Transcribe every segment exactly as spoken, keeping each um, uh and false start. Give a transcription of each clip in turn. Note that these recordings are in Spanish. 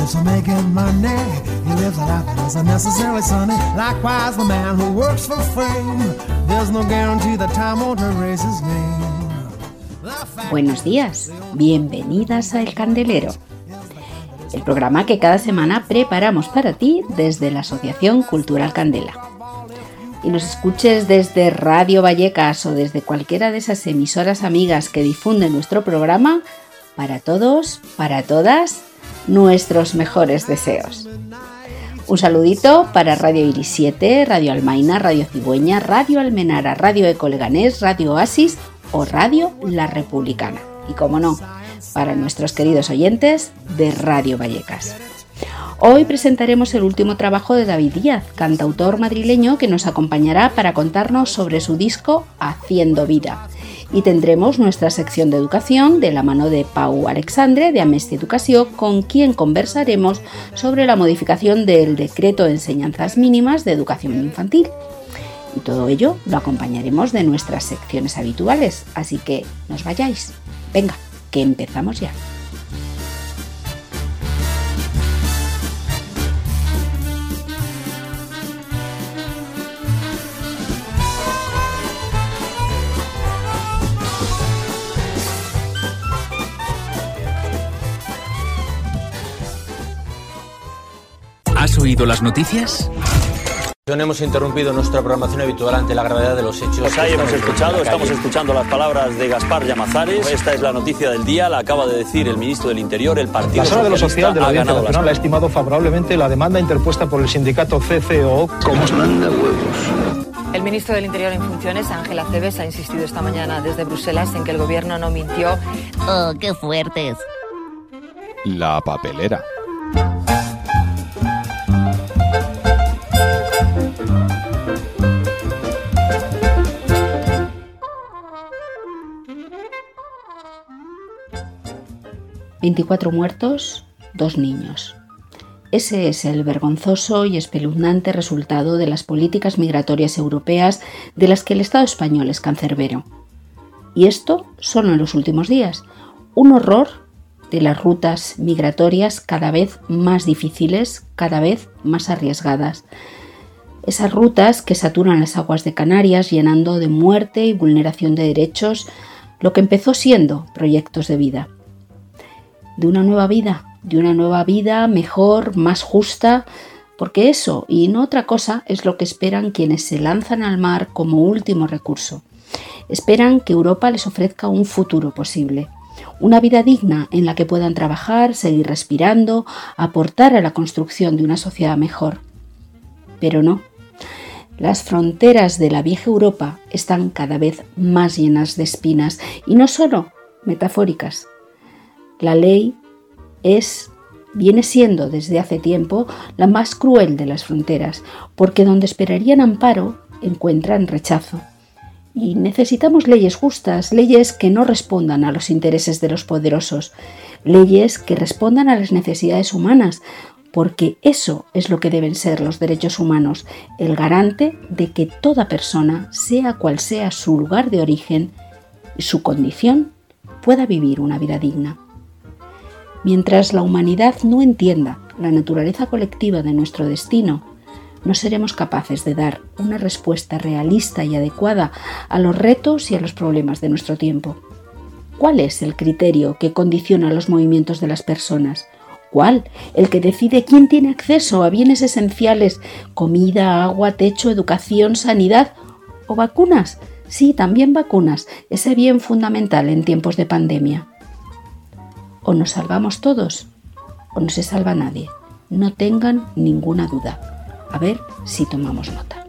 lives for making money. He lives a life that isn't necessarily sunny. Likewise, the man who works for fame. There's no guarantee that time won't erase his name. Buenos días, bienvenidas a El Candelero, el programa que cada semana preparamos para ti desde la Asociación Cultural Candela. Y nos escuches desde Radio Vallecas o desde cualquiera de esas emisoras amigas que difunden nuestro programa, para todos, para todas, nuestros mejores deseos. Un saludito para Radio Iris siete, Radio Almaina, Radio Cigüeña, Radio Almenara, Radio Eco Leganés, Radio Oasis o Radio La Republicana. Y como no, para nuestros queridos oyentes de Radio Vallecas. Hoy presentaremos el último trabajo de David Díaz, cantautor madrileño que nos acompañará para contarnos sobre su disco Haciendo Vida. Y tendremos nuestra sección de educación de la mano de Pau Alexandre de Amesti Educació, con quien conversaremos sobre la modificación del Decreto de Enseñanzas Mínimas de Educación Infantil. Y todo ello lo acompañaremos de nuestras secciones habituales, así que no os vayáis. Venga, que empezamos ya. ¿Has oído las noticias? No hemos interrumpido nuestra programación habitual ante la gravedad de los hechos. Pues ahí hemos escuchado, estamos escuchando las palabras de Gaspar Llamazares. Esta es la noticia del día, la acaba de decir el ministro del Interior. El Partido La Sala de lo Social de la Audiencia Nacional Nacional ha estimado favorablemente la demanda interpuesta por el sindicato C C O. ¿Cómo os manda huevos? El ministro del Interior en funciones, Ángel Acebes, ha insistido esta mañana desde Bruselas en que el gobierno no mintió. ¡Oh, qué fuertes! La papelera. veinticuatro muertos, dos niños. Ese es el vergonzoso y espeluznante resultado de las políticas migratorias europeas de las que el Estado español es cancerbero. Y esto solo en los últimos días. Un horror de las rutas migratorias cada vez más difíciles, cada vez más arriesgadas. Esas rutas que saturan las aguas de Canarias llenando de muerte y vulneración de derechos lo que empezó siendo proyectos de vida. De una nueva vida, de una nueva vida mejor, más justa, porque eso y no otra cosa es lo que esperan quienes se lanzan al mar como último recurso. Esperan que Europa les ofrezca un futuro posible, una vida digna en la que puedan trabajar, seguir respirando, aportar a la construcción de una sociedad mejor. Pero no. Las fronteras de la vieja Europa están cada vez más llenas de espinas y no solo metafóricas. La ley es, viene siendo desde hace tiempo la más cruel de las fronteras, porque donde esperarían amparo encuentran rechazo. Y necesitamos leyes justas, leyes que no respondan a los intereses de los poderosos, leyes que respondan a las necesidades humanas, porque eso es lo que deben ser los derechos humanos, el garante de que toda persona, sea cual sea su lugar de origen y su condición, pueda vivir una vida digna. Mientras la humanidad no entienda la naturaleza colectiva de nuestro destino, no seremos capaces de dar una respuesta realista y adecuada a los retos y a los problemas de nuestro tiempo. ¿Cuál es el criterio que condiciona los movimientos de las personas? ¿Cuál? El que decide quién tiene acceso a bienes esenciales, comida, agua, techo, educación, sanidad o vacunas. Sí, también vacunas, ese bien fundamental en tiempos de pandemia. O nos salvamos todos, o no se salva nadie. No tengan ninguna duda. A ver si tomamos nota.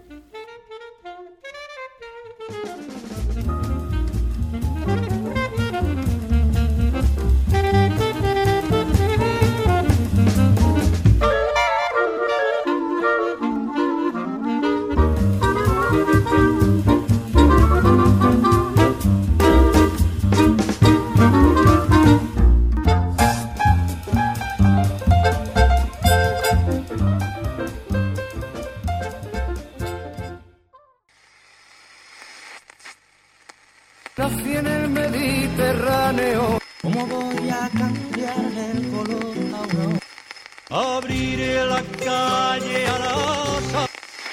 Nací en el Mediterráneo. ¿Cómo voy a cambiar el color aurora? Abriré la calle a la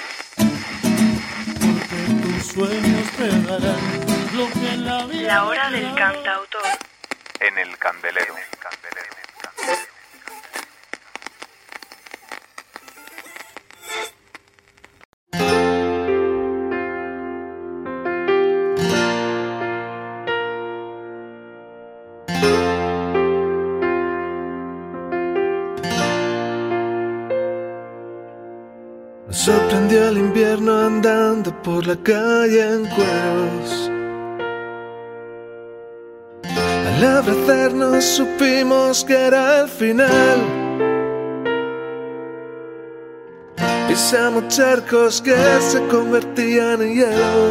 porque tus sueños te darán lo que en la vida. La hora del cantautor. En el candelero. Nos sorprendió el invierno andando por la calle en cueros. Al abrazarnos supimos que era el final. Pisamos charcos que se convertían en hielo,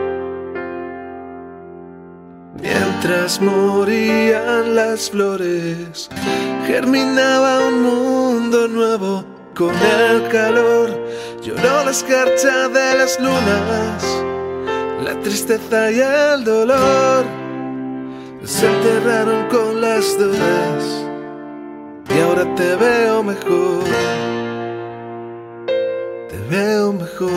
mientras morían las flores, germinaba un mundo nuevo. Con el calor lloró la escarcha de las lunas, la tristeza y el dolor se enterraron con las dudas. Y ahora te veo mejor, te veo mejor.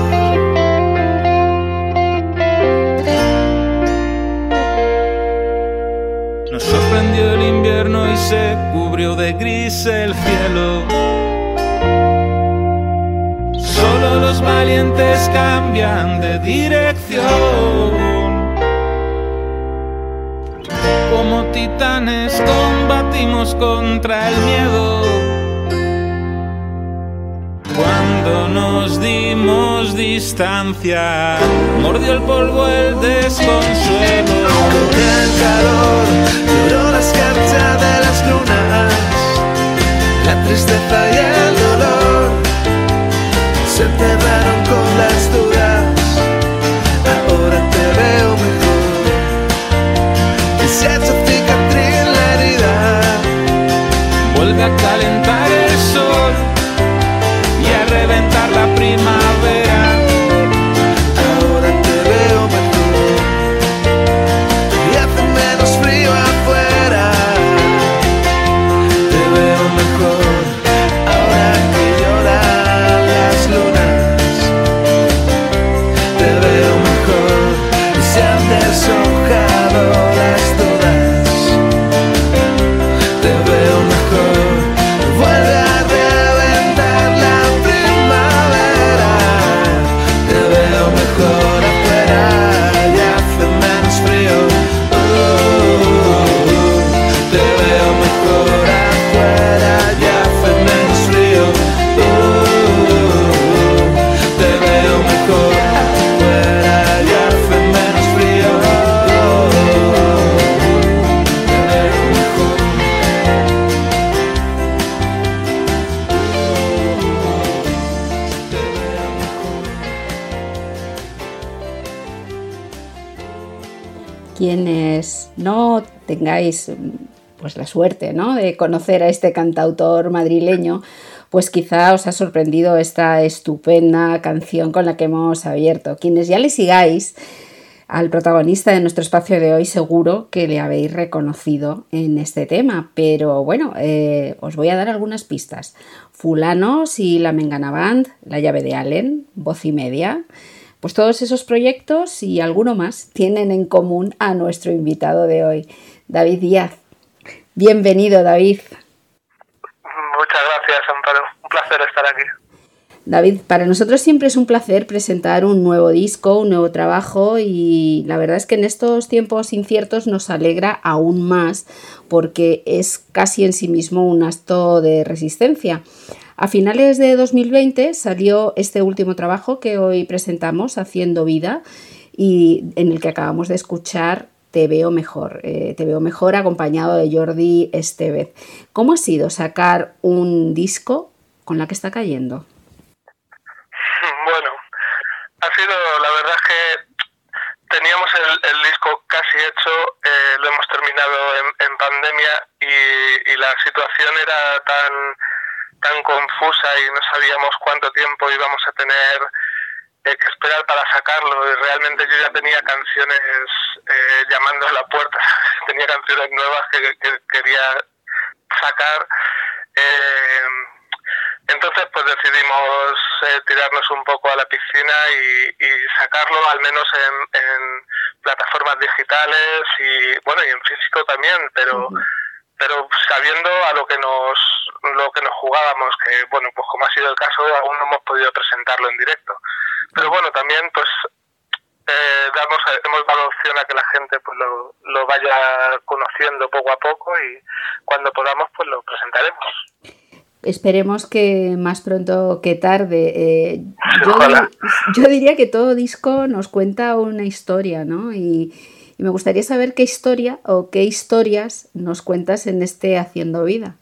Nos sorprendió el invierno y se cubrió de gris el cielo. Solo los valientes cambian de dirección. Como titanes combatimos contra el miedo. Cuando nos dimos distancia, mordió el polvo el desconsuelo. Con el calor lloró la escarcha de las lunas, la tristeza y el dolor se enterraron con las dudas. Ahora te veo mejor, y se ha hecho cicatriz la herida. Vuelve a calentar el sol y a reventar la primavera. Ahora te veo mejor, y hace menos frío afuera. Te veo mejor, ahora que lloran las lunas. Te veo mejor, y se han deshojado las dudas. Te veo mejor, vuelve a reventar la primavera. Te veo mejor afuera, ya hace menos frío. Uh, te veo mejor afuera, ya hace menos frío. Uh, te veo mejor afuera, ya hace menos frío. Uh, te veo mejor. Quienes no tengáis pues la suerte, ¿no?, de conocer a este cantautor madrileño, pues quizá os ha sorprendido esta estupenda canción con la que hemos abierto. Quienes ya le sigáis al protagonista de nuestro espacio de hoy, seguro que le habéis reconocido en este tema, pero bueno, eh, os voy a dar algunas pistas. Fulanos y la Mengana Band, La llave de Allen, Voz y Media. Pues todos esos proyectos y alguno más tienen en común a nuestro invitado de hoy, David Díaz. Bienvenido, David. Muchas gracias, Amparo. Un placer estar aquí. David, para nosotros siempre es un placer presentar un nuevo disco, un nuevo trabajo, y la verdad es que en estos tiempos inciertos nos alegra aún más porque es casi en sí mismo un acto de resistencia. A finales de dos mil veinte salió este último trabajo que hoy presentamos, Haciendo Vida, y en el que acabamos de escuchar Te Veo Mejor. Eh, Te Veo Mejor acompañado de Jordi Estevez. ¿Cómo ha sido sacar un disco con La que está cayendo? Bueno, ha sido, la verdad es que teníamos el, el disco casi hecho, eh, lo hemos terminado en, en pandemia y, y la situación era tan... tan confusa y no sabíamos cuánto tiempo íbamos a tener eh, que esperar para sacarlo, y realmente yo ya tenía canciones eh, llamando a la puerta, tenía canciones nuevas que, que quería sacar, Eh, entonces pues decidimos eh, tirarnos un poco a la piscina y, y sacarlo al menos en, en plataformas digitales y bueno y en físico también, pero uh-huh. pero sabiendo a lo que nos lo que nos jugábamos, que bueno pues como ha sido el caso aún no hemos podido presentarlo en directo, pero bueno también pues eh, damos hemos dado opción a que la gente pues lo, lo vaya conociendo poco a poco y cuando podamos pues lo presentaremos. Esperemos que más pronto que tarde. Eh, yo, yo diría que todo disco nos cuenta una historia, ¿no? Y, y me gustaría saber qué historia o qué historias nos cuentas en este Haciendo Vida.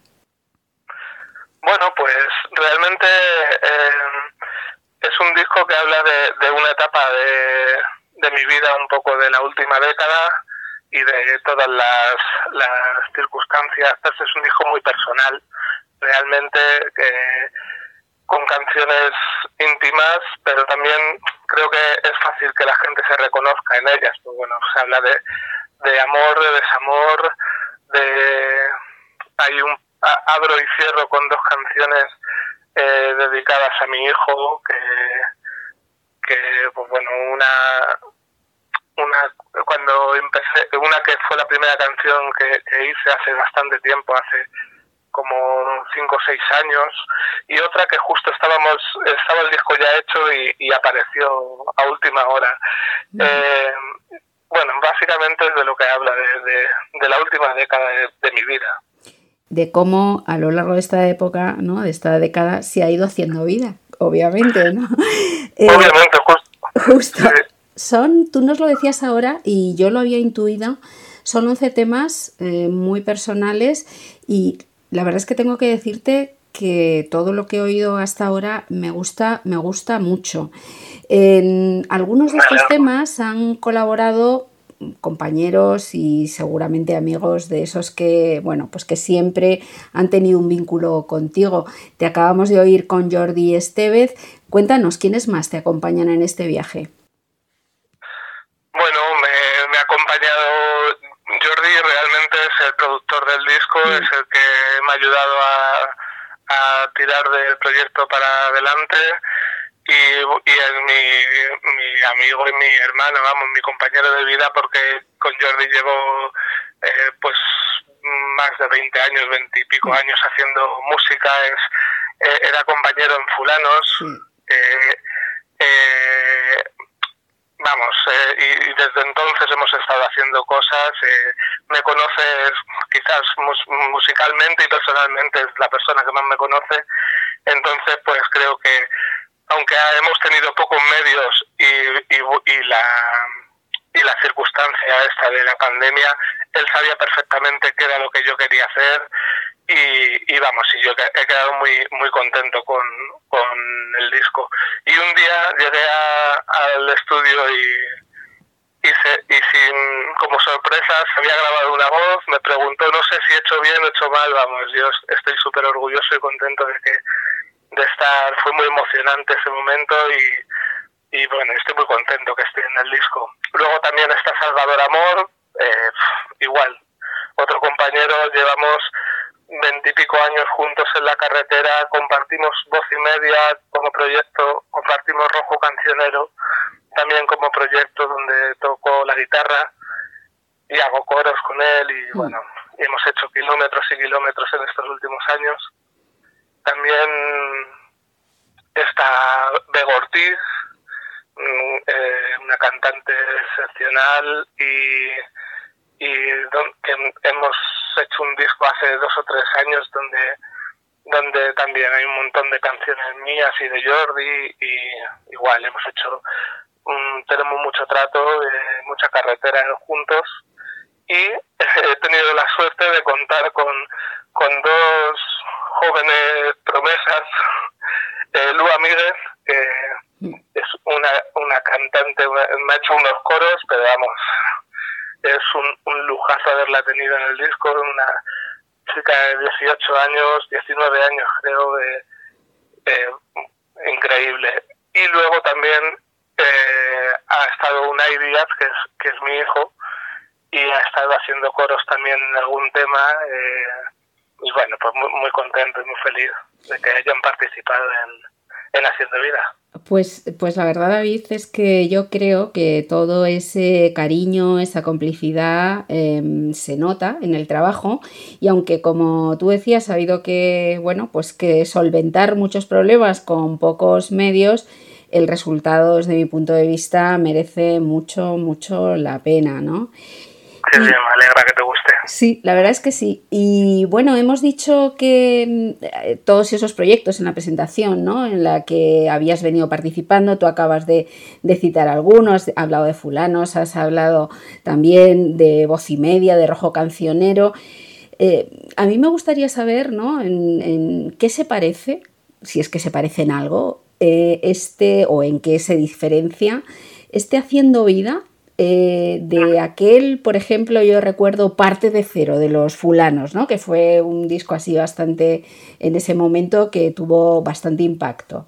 Bueno, pues realmente eh, es un disco que habla de, de una etapa de, de mi vida, un poco de la última década y de todas las, las circunstancias. Este es un disco muy personal. Realmente eh, con canciones íntimas, pero también creo que es fácil que la gente se reconozca en ellas. Pues bueno, se habla de, de amor, de desamor, de hay un a, abro y cierro con dos canciones eh, dedicadas a mi hijo, que que pues bueno una una cuando empecé una que fue la primera canción que, que hice hace bastante tiempo, hace como cinco o seis años, y otra que justo estábamos estaba el disco ya hecho y, y apareció a última hora. Mm. Eh, bueno, básicamente es de lo que habla, de, de, de la última década de, de mi vida. De cómo a lo largo de esta época, ¿no? De esta década se ha ido haciendo vida, obviamente, ¿no? Eh, obviamente, justo. Justo. Sí. Son, tú nos lo decías ahora y yo lo había intuido, son once temas eh, muy personales y la verdad es que tengo que decirte que todo lo que he oído hasta ahora me gusta, me gusta mucho. En algunos de estos temas han colaborado compañeros y seguramente amigos de esos que, bueno, pues que siempre han tenido un vínculo contigo. Te acabamos de oír con Jordi Estevez. Cuéntanos, ¿quiénes más te acompañan en este viaje? Bueno, me, me ha acompañado Jordi, realmente es el productor del disco, mm. es el que me ha ayudado a, a tirar del proyecto para adelante y, y es mi, mi amigo y mi hermano, vamos, mi compañero de vida, porque con Jordi llevo eh, pues más de veinte años, veinte y pico años haciendo música, es eh, era compañero en Fulanos, mm. eh, eh, Vamos, eh, y, y desde entonces hemos estado haciendo cosas, eh, me conoces quizás mus, musicalmente y personalmente, es la persona que más me conoce, entonces pues creo que aunque hemos tenido pocos medios y, y, y la y la circunstancia esta de la pandemia, él sabía perfectamente qué era lo que yo quería hacer y, y vamos, y yo he quedado muy muy contento con, con el disco. Y un día llegué a, al estudio y, y, se, y sin como sorpresa se había grabado una voz, me preguntó, no sé si he hecho bien o he hecho mal, vamos, yo estoy súper orgulloso y contento de que de estar, fue muy emocionante ese momento y, y bueno, estoy muy contento que esté en el disco. Luego también está Salvador Amor, eh, igual, otro compañero, llevamos veintipico años juntos en la carretera, compartimos Voz y Media como proyecto, compartimos Rojo Cancionero también como proyecto donde toco la guitarra y hago coros con él y bueno, y hemos hecho kilómetros y kilómetros en estos últimos años. También está Bego Ortiz, eh, una cantante excepcional y y don, que hemos hecho un disco hace dos o tres años donde donde también hay un montón de canciones mías y de Jordi y igual hemos hecho un, tenemos mucho trato, eh, mucha carretera juntos y he tenido la suerte de contar con, con dos jóvenes promesas, eh, Lua Míguez, que es una, una cantante, una, me ha hecho unos coros, pero vamos, es un, un lujazo haberla tenido en el disco, una chica de dieciocho años, diecinueve años creo, de, de, increíble. Y luego también eh, ha estado Unai Díaz, que es, que es mi hijo, y ha estado haciendo coros también en algún tema, eh, y bueno, pues muy, muy contento y muy feliz de que hayan participado en, en Haciendo Vida. Pues, pues la verdad, David, es que yo creo que todo ese cariño, esa complicidad eh, se nota en el trabajo, y aunque, como tú decías, ha habido que, bueno, pues que solventar muchos problemas con pocos medios, el resultado, desde mi punto de vista, merece mucho, mucho la pena, ¿no? Sí, sí, me alegra que te guste. Sí, la verdad es que sí. Y bueno, hemos dicho que eh, todos esos proyectos en la presentación, ¿no?, en la que habías venido participando, tú acabas de, de citar algunos, has hablado de Fulanos, has hablado también de Voz y Media, de Rojo Cancionero. Eh, a mí me gustaría saber, ¿no?, en, en qué se parece, si es que se parece en algo, eh, este, o en qué se diferencia este Haciendo Vida Eh, de aquel, por ejemplo, yo recuerdo Parte de Cero, de los Fulanos, ¿no?, que fue un disco así bastante, en ese momento, que tuvo bastante impacto.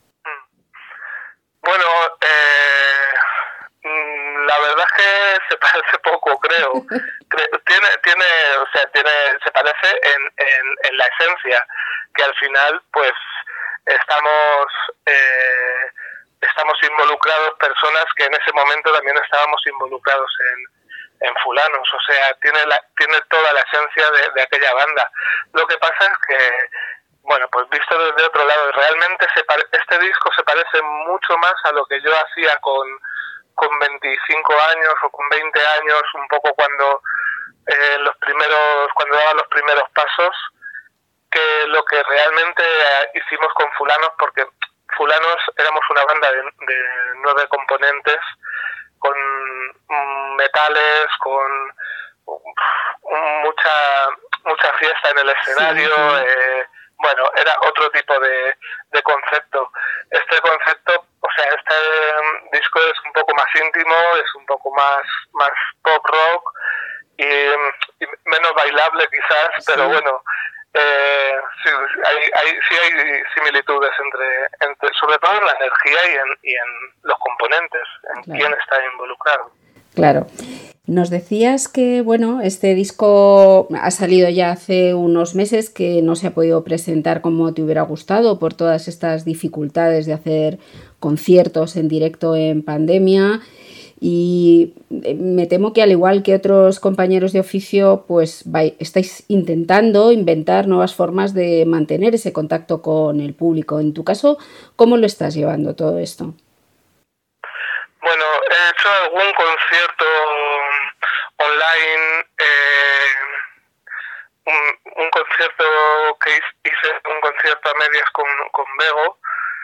Bueno, eh, la verdad es que se parece poco, creo. tiene, tiene, o sea, tiene, se parece en, en, en la esencia, que al final, pues, estamos... Eh, estamos involucrados personas que en ese momento también estábamos involucrados en, en Fulanos, o sea, tiene la, tiene toda la esencia de, de aquella banda. Lo que pasa es que, bueno, pues visto desde otro lado, realmente se pare, este disco se parece mucho más a lo que yo hacía con, con veinticinco años o con veinte años, un poco cuando eh, los primeros, cuando daba los primeros pasos, que lo que realmente hicimos con Fulanos, porque Fulanos éramos una banda de, de nueve componentes, con metales, con um, mucha mucha fiesta en el escenario. Sí, sí. Eh, bueno, era otro tipo de, de concepto. Este concepto, o sea, este um, disco es un poco más íntimo, es un poco más, más pop rock y, y menos bailable quizás, sí. Pero bueno, Eh, sí, hay, hay, sí hay similitudes entre, entre, sobre todo en la energía y en, y en los componentes, en claro. quién está involucrado. Claro. Nos decías que, bueno, este disco ha salido ya hace unos meses, que no se ha podido presentar como te hubiera gustado por todas estas dificultades de hacer conciertos en directo en pandemia. Y me temo que, al igual que otros compañeros de oficio, pues vais, estáis intentando inventar nuevas formas de mantener ese contacto con el público. En tu caso, ¿cómo lo estás llevando todo esto? Bueno, he hecho algún concierto online, eh, un, un concierto que hice, un concierto a medias con, con Bego,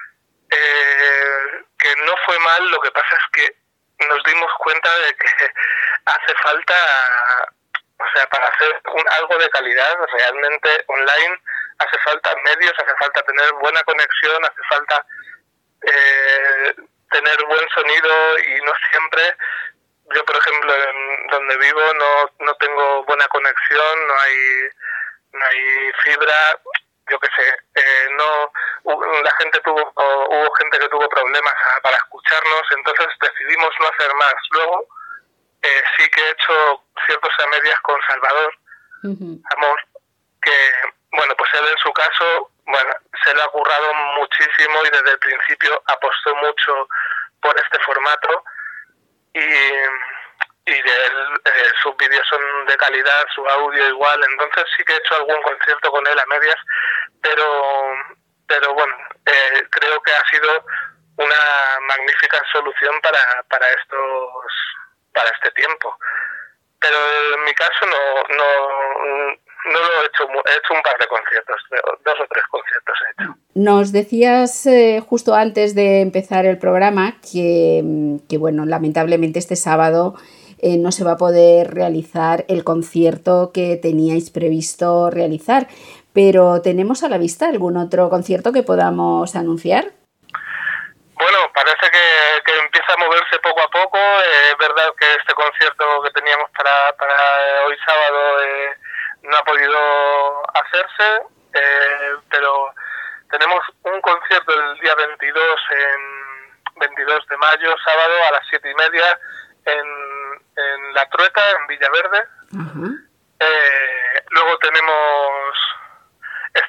eh, que no fue mal. Lo que pasa es que nos dimos cuenta de que hace falta, o sea, para hacer un, algo de calidad realmente online, hace falta medios, hace falta tener buena conexión, hace falta eh, tener buen sonido, y no siempre. Yo, por ejemplo, en donde vivo no no tengo buena conexión, no hay no hay fibra, yo qué sé, eh, no la gente tuvo o, hubo gente que tuvo problemas a, para escucharnos, entonces decidimos no hacer más. Luego eh, sí que he hecho ciertos a medias con Salvador uh-huh. Amor, que bueno, pues él en su caso, bueno, se le ha currado muchísimo y desde el principio apostó mucho por este formato, y y él, eh, sus vídeos son de calidad, su audio igual, entonces sí que he hecho algún concierto con él a medias, pero pero bueno, eh, creo que ha sido una magnífica solución para para estos para este tiempo. Pero en mi caso no no no lo he hecho, he hecho un par de conciertos, dos o tres conciertos he hecho. Nos decías eh, justo antes de empezar el programa que, que bueno, lamentablemente este sábado eh, no se va a poder realizar el concierto que teníais previsto realizar, pero ¿tenemos a la vista algún otro concierto que podamos anunciar? Bueno, parece que, que empieza a moverse poco a poco. Eh, es verdad que este concierto que teníamos para, para hoy sábado eh, no ha podido hacerse, eh, pero tenemos un concierto el día veintidós, en veintidós de mayo, sábado, a las siete y media, en, en La Trueta, en Villaverde. Uh-huh. Eh, luego tenemos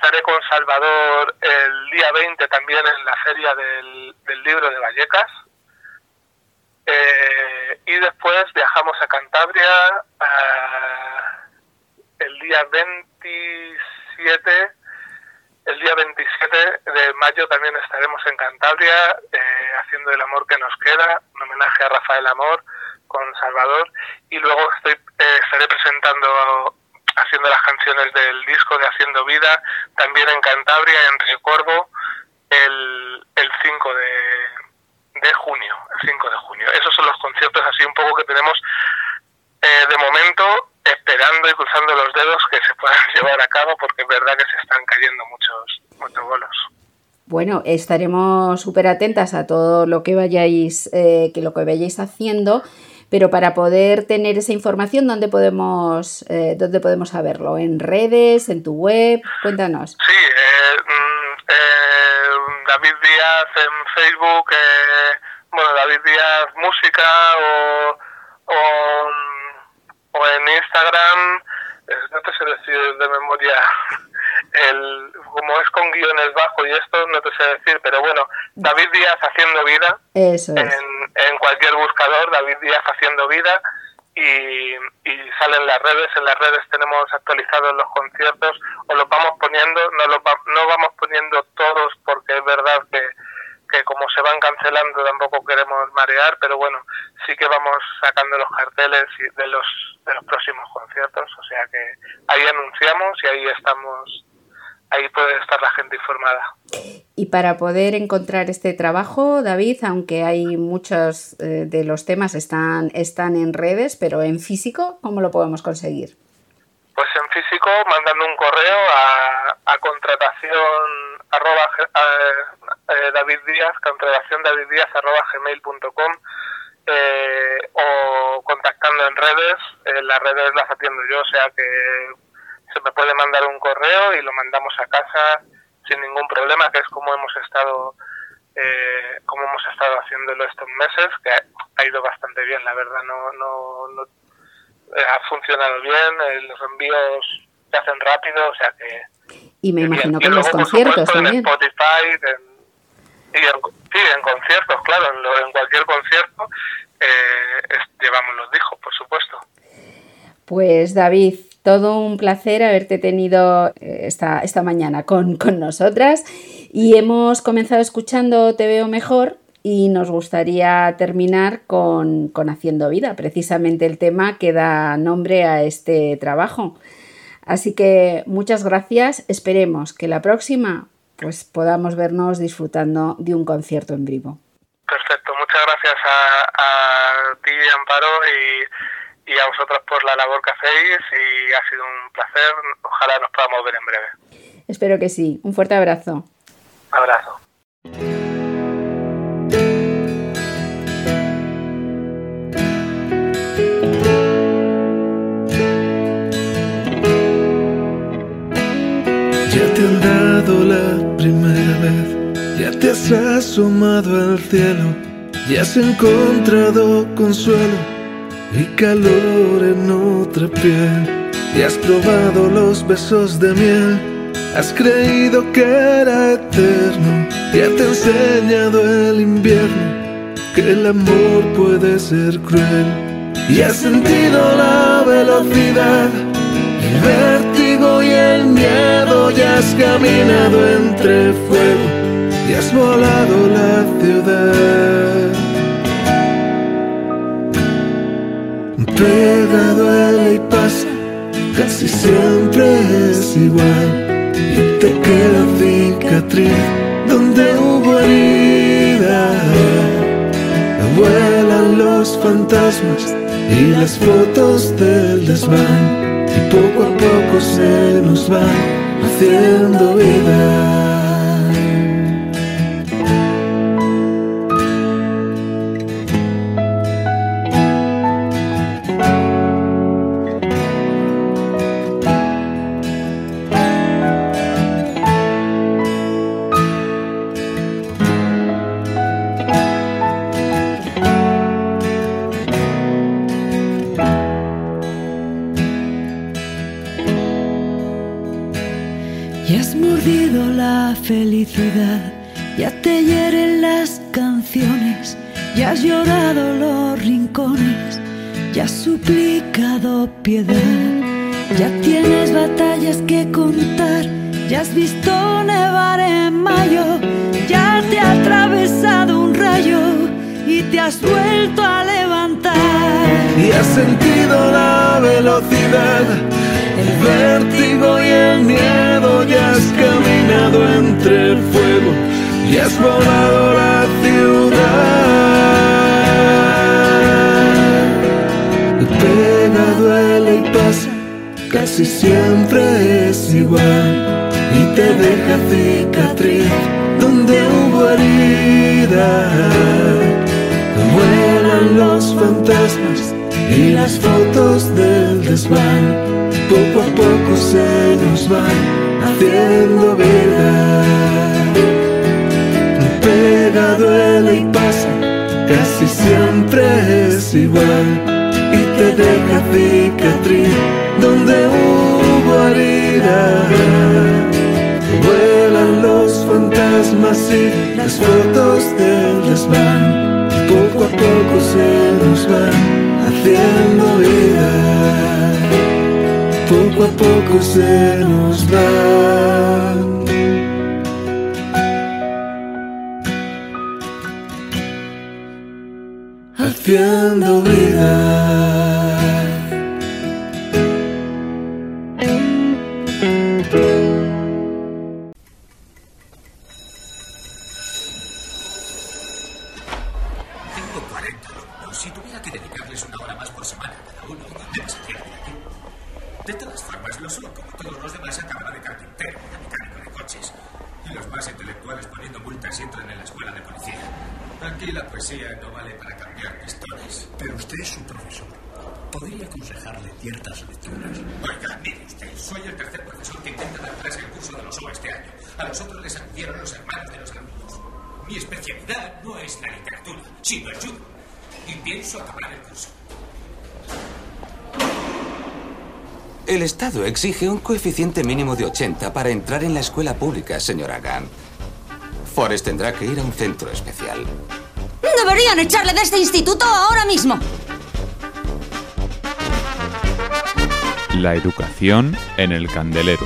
estaré con Salvador el día veinte también en la Feria del, del Libro de Vallecas. Eh, y después viajamos a Cantabria uh, el día veintisiete. El día veintisiete de mayo también estaremos en Cantabria eh, haciendo El amor que nos queda, un homenaje a Rafael Amor con Salvador, y luego estoy eh, estaré presentando, haciendo las canciones del disco de Haciendo Vida, también en Cantabria, en Río Corvo, el, el cinco de, de junio, el cinco de junio. Esos son los conciertos así un poco que tenemos eh, de momento, esperando y cruzando los dedos que se puedan llevar a cabo, porque es verdad que se están cayendo muchos, muchos bolos. Bueno, estaremos súper atentas a todo lo que vayáis, eh, que lo que vayáis haciendo, pero para poder tener esa información, ¿dónde podemos, eh, dónde podemos saberlo? ¿En redes, en tu web? Cuéntanos. Sí, eh, eh, David Díaz en Facebook, eh, bueno, David Díaz Música o, o o en Instagram, no te sé decir de memoria, el como es con guiones bajo y esto, no te sé decir, pero bueno, David Díaz Haciendo Vida. Eso es. En, en cualquier buscador, David Díaz Haciendo Vida, y, y salen las redes. En las redes tenemos actualizados los conciertos, o los vamos poniendo, no, los va, no vamos poniendo todos, porque es verdad que que como se van cancelando tampoco queremos marear, pero bueno, sí que vamos sacando los carteles de los de los próximos conciertos, o sea que ahí anunciamos y ahí estamos, ahí puede estar la gente informada. Y para poder encontrar este trabajo, David, aunque hay muchos eh, de los temas están están en redes, pero en físico, ¿cómo lo podemos conseguir? Pues en físico, mandando un correo a, a contratación arroba eh, David Díaz, contratación David Díaz arroba gmail punto com, eh, o contactando en redes. En las redes las atiendo yo, o sea que se me puede mandar un correo y lo mandamos a casa sin ningún problema, que es como hemos estado eh, como hemos estado haciéndolo estos meses, que ha ido bastante bien, la verdad. No, no, no ha funcionado bien, eh, los envíos se hacen rápido, o sea que... Y me imagino que en los conciertos también. En Spotify, en, y en, sí, en conciertos, claro, en, lo, en cualquier concierto eh, es, llevamos los discos, por supuesto. Pues David, todo un placer haberte tenido esta, esta mañana con, con nosotras, y hemos comenzado escuchando Te Veo Mejor, y nos gustaría terminar con, con Haciendo Vida, precisamente el tema que da nombre a este trabajo. Así que muchas gracias, esperemos que la próxima pues podamos vernos disfrutando de un concierto en vivo. Perfecto, muchas gracias a, a ti, Amparo, y, y a vosotros por la labor que hacéis, y ha sido un placer, ojalá nos podamos ver en breve. Espero que sí, un fuerte abrazo. Abrazo. Ya te han dado la primera vez, ya te has asomado al cielo, ya has encontrado consuelo y calor en otra piel, ya has probado los besos de miel, has creído que era eterno, ya te ha enseñado el invierno que el amor puede ser cruel, y has sentido la velocidad, el vértigo y el miedo, ya has caminado entre fuego y has volado la ciudad. Pegado a la y pasa, casi siempre es igual, y te queda cicatriz donde hubo herida. Vuelan los fantasmas y las fotos del desván, y poco a poco se nos van haciendo vida. Ya has mordido la felicidad, ya te hieren las canciones, ya has llorado los rincones, ya has suplicado piedad, ya tienes batallas que contar, ya has visto nevar en mayo, ya te ha atravesado un rayo y te has vuelto a levantar. Y has sentido la velocidad, el vértigo y el miedo, ya has caminado entre el fuego y has volado la ciudad. Pega, duele y pasa, casi siempre es igual, y te deja cicatriz donde hubo herida. Vuelan los fantasmas y las fotos del desván, poco a poco se nos van haciendo vida. Pega, duele y pasa, casi siempre es igual, y te deja cicatriz donde hubo herida. Vuelan los fantasmas y las fotos del desván, poco a poco se nos van haciendo vida. Poco a poco se nos van. Haciendo vida. Si tuviera que dedicarles una hora más por semana a cada uno, ¿dónde pasaría de aquí? De todas formas, lo soy como todos los demás, acababa de carpintero, de mecánico de coches. Y los más intelectuales poniendo multas entran en la escuela de policía. Aquí la poesía no vale para cambiar pistones. Pero usted es un profesor. Podría aconsejarle ciertas lecturas. Oiga, mire usted, soy el tercer profesor que intenta dar clase en el curso de los O este año. A los otros les anunciaron los hermanos de los alumnos. Mi especialidad no es la literatura, sino el judo. Y pienso acabar el curso. El Estado exige un coeficiente mínimo de ochenta para entrar en la escuela pública, señora Gunn. Forrest tendrá que ir a un centro especial. Deberían echarle de este instituto ahora mismo. La educación en el candelero.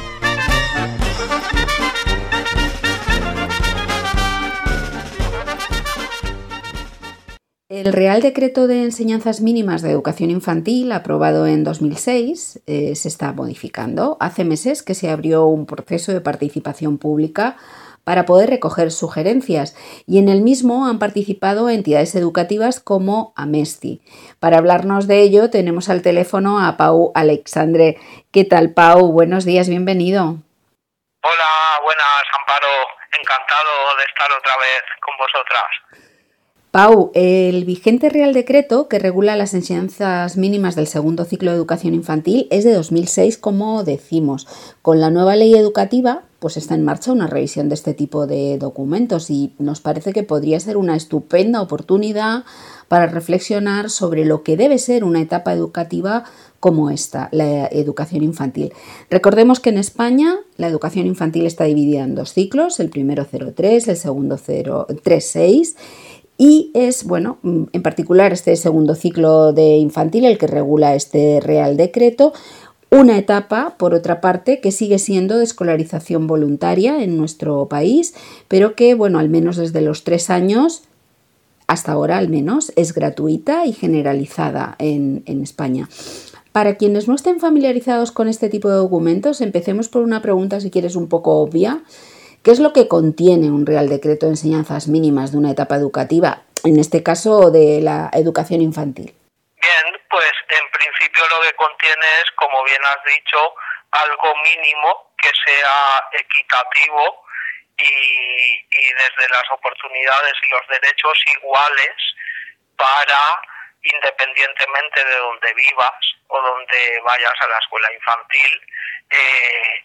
El Real Decreto de Enseñanzas Mínimas de Educación Infantil, aprobado en dos mil seis, eh, se está modificando. Hace meses que se abrió un proceso de participación pública para poder recoger sugerencias, y en el mismo han participado entidades educativas como Amesti. Para hablarnos de ello tenemos al teléfono a Pau Alexandre. ¿Qué tal, Pau? Buenos días, bienvenido. Hola, buenas, Amparo. Encantado de estar otra vez con vosotras. Pau, el vigente Real Decreto que regula las enseñanzas mínimas del segundo ciclo de educación infantil es de dos mil seis, como decimos. Con la nueva ley educativa, pues está en marcha una revisión de este tipo de documentos y nos parece que podría ser una estupenda oportunidad para reflexionar sobre lo que debe ser una etapa educativa como esta, la educación infantil. Recordemos que en España la educación infantil está dividida en dos ciclos, el primero cero tres, el segundo tres seis. Y es, bueno, en particular este segundo ciclo de infantil el que regula este Real Decreto, una etapa, por otra parte, que sigue siendo de escolarización voluntaria en nuestro país, pero que, bueno, al menos desde los tres años, hasta ahora al menos, es gratuita y generalizada en, en España. Para quienes no estén familiarizados con este tipo de documentos, empecemos por una pregunta, si quieres, un poco obvia. ¿Qué es lo que contiene un Real Decreto de Enseñanzas Mínimas de una etapa educativa, en este caso de la educación infantil? Bien, pues en principio lo que contiene es, como bien has dicho, algo mínimo que sea equitativo y, y desde las oportunidades y los derechos iguales para, independientemente de donde vivas o donde vayas a la escuela infantil, eh,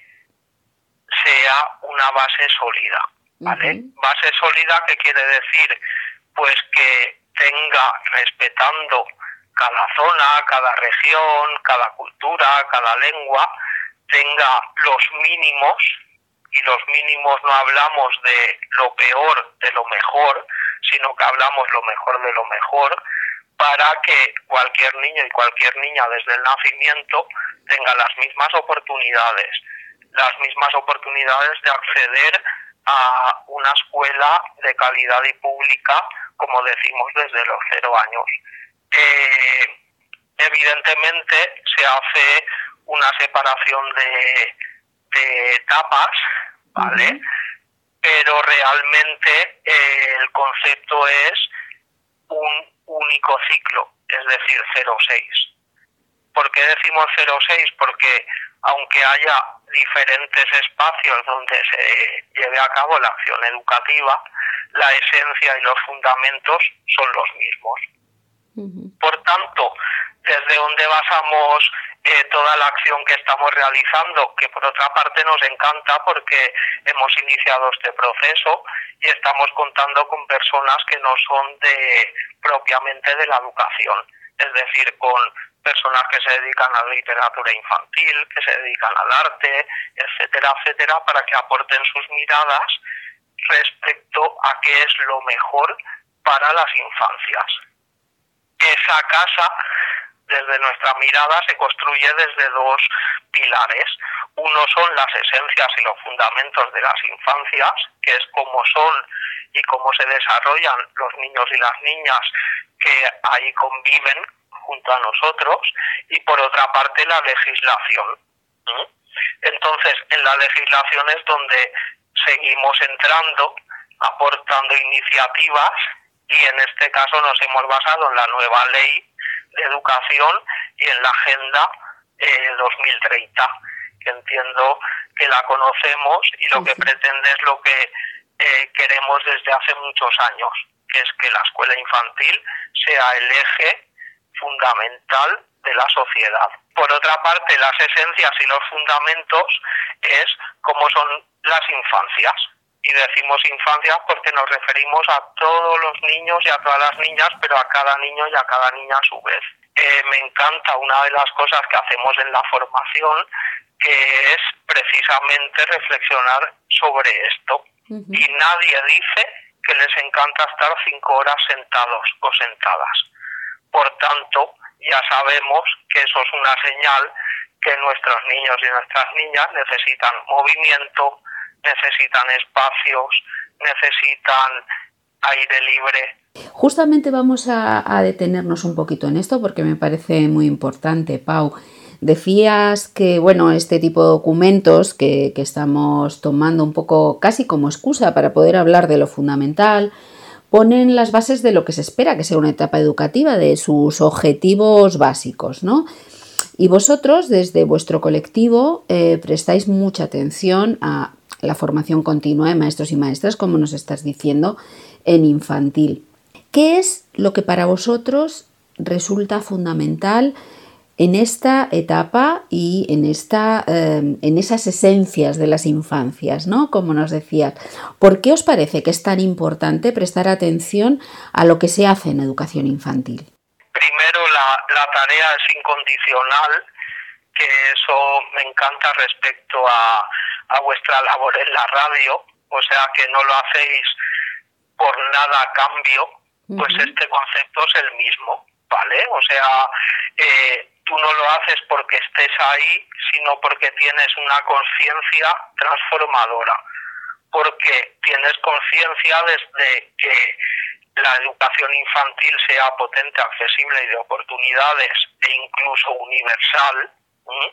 sea una base sólida, ¿vale? Uh-huh. Base sólida, ¿qué quiere decir? Pues que tenga, respetando cada zona, cada región, cada cultura, cada lengua, tenga los mínimos y los mínimos no hablamos de lo peor de lo mejor, sino que hablamos lo mejor de lo mejor, para que cualquier niño y cualquier niña desde el nacimiento tenga las mismas oportunidades, las mismas oportunidades de acceder a una escuela de calidad y pública, como decimos, desde los cero años. Eh, evidentemente se hace una separación de, de etapas, ¿vale? Uh-huh. Pero realmente eh, el concepto es un único ciclo, es decir, cero seis. ¿Por qué decimos cero seis? Porque aunque haya diferentes espacios donde se lleve a cabo la acción educativa, la esencia y los fundamentos son los mismos. Uh-huh. Por tanto, desde donde basamos eh, toda la acción que estamos realizando, que por otra parte nos encanta porque hemos iniciado este proceso y estamos contando con personas que no son de propiamente de la educación, es decir, con personas que se dedican a la literatura infantil, que se dedican al arte, etcétera, etcétera, para que aporten sus miradas respecto a qué es lo mejor para las infancias. Esa casa, desde nuestra mirada, se construye desde dos pilares. Uno son las esencias y los fundamentos de las infancias, que es cómo son y cómo se desarrollan los niños y las niñas que ahí conviven junto a nosotros, y por otra parte la legislación. ¿Mm? Entonces, en la legislación es donde seguimos entrando, aportando iniciativas, y en este caso nos hemos basado en la nueva ley de educación y en la Agenda eh, dos mil treinta, que entiendo que la conocemos y lo que pretende es lo que eh, queremos desde hace muchos años, que es que la escuela infantil sea el eje fundamental de la sociedad. Por otra parte, las esencias y los fundamentos es cómo son las infancias. Y decimos infancias porque nos referimos a todos los niños y a todas las niñas, pero a cada niño y a cada niña a su vez. Eh, me encanta una de las cosas que hacemos en la formación, que es precisamente reflexionar sobre esto. Uh-huh. Y nadie dice que les encanta estar cinco horas sentados o sentadas. Por tanto, ya sabemos que eso es una señal que nuestros niños y nuestras niñas necesitan movimiento, necesitan espacios, necesitan aire libre. Justamente vamos a, a detenernos un poquito en esto porque me parece muy importante, Pau. Decías que, bueno, este tipo de documentos que, que estamos tomando un poco casi como excusa para poder hablar de lo fundamental, ponen las bases de lo que se espera que sea una etapa educativa, de sus objetivos básicos, ¿no? Y vosotros, desde vuestro colectivo, eh, prestáis mucha atención a la formación continua de maestros y maestras, como nos estás diciendo, en infantil. ¿Qué es lo que para vosotros resulta fundamental en esta etapa y en, esta, eh, en esas esencias de las infancias, ¿no? Como nos decías, ¿por qué os parece que es tan importante prestar atención a lo que se hace en educación infantil? Primero, la, la tarea es incondicional, que eso me encanta respecto a, a vuestra labor en la radio, o sea que no lo hacéis por nada a cambio, pues uh-huh. Este concepto es el mismo, ¿vale? O sea, eh, tú no lo haces porque estés ahí, sino porque tienes una conciencia transformadora, porque tienes conciencia desde que la educación infantil sea potente, accesible y de oportunidades e incluso universal, ¿sí?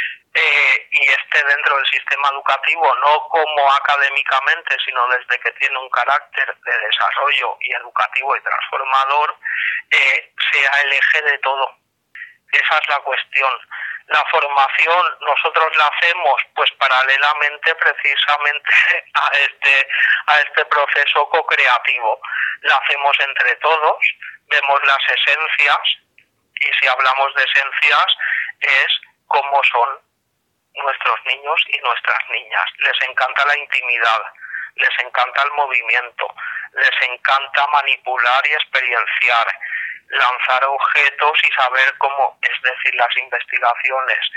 eh, y esté dentro del sistema educativo, no como académicamente, sino desde que tiene un carácter de desarrollo y educativo y transformador, eh, sea el eje de todo. Esa es la cuestión. La formación nosotros la hacemos pues paralelamente precisamente a este, a este proceso co-creativo. La hacemos entre todos, vemos las esencias, y si hablamos de esencias es cómo son nuestros niños y nuestras niñas. Les encanta la intimidad, les encanta el movimiento, les encanta manipular y experienciar, lanzar objetos y saber cómo, es decir, las investigaciones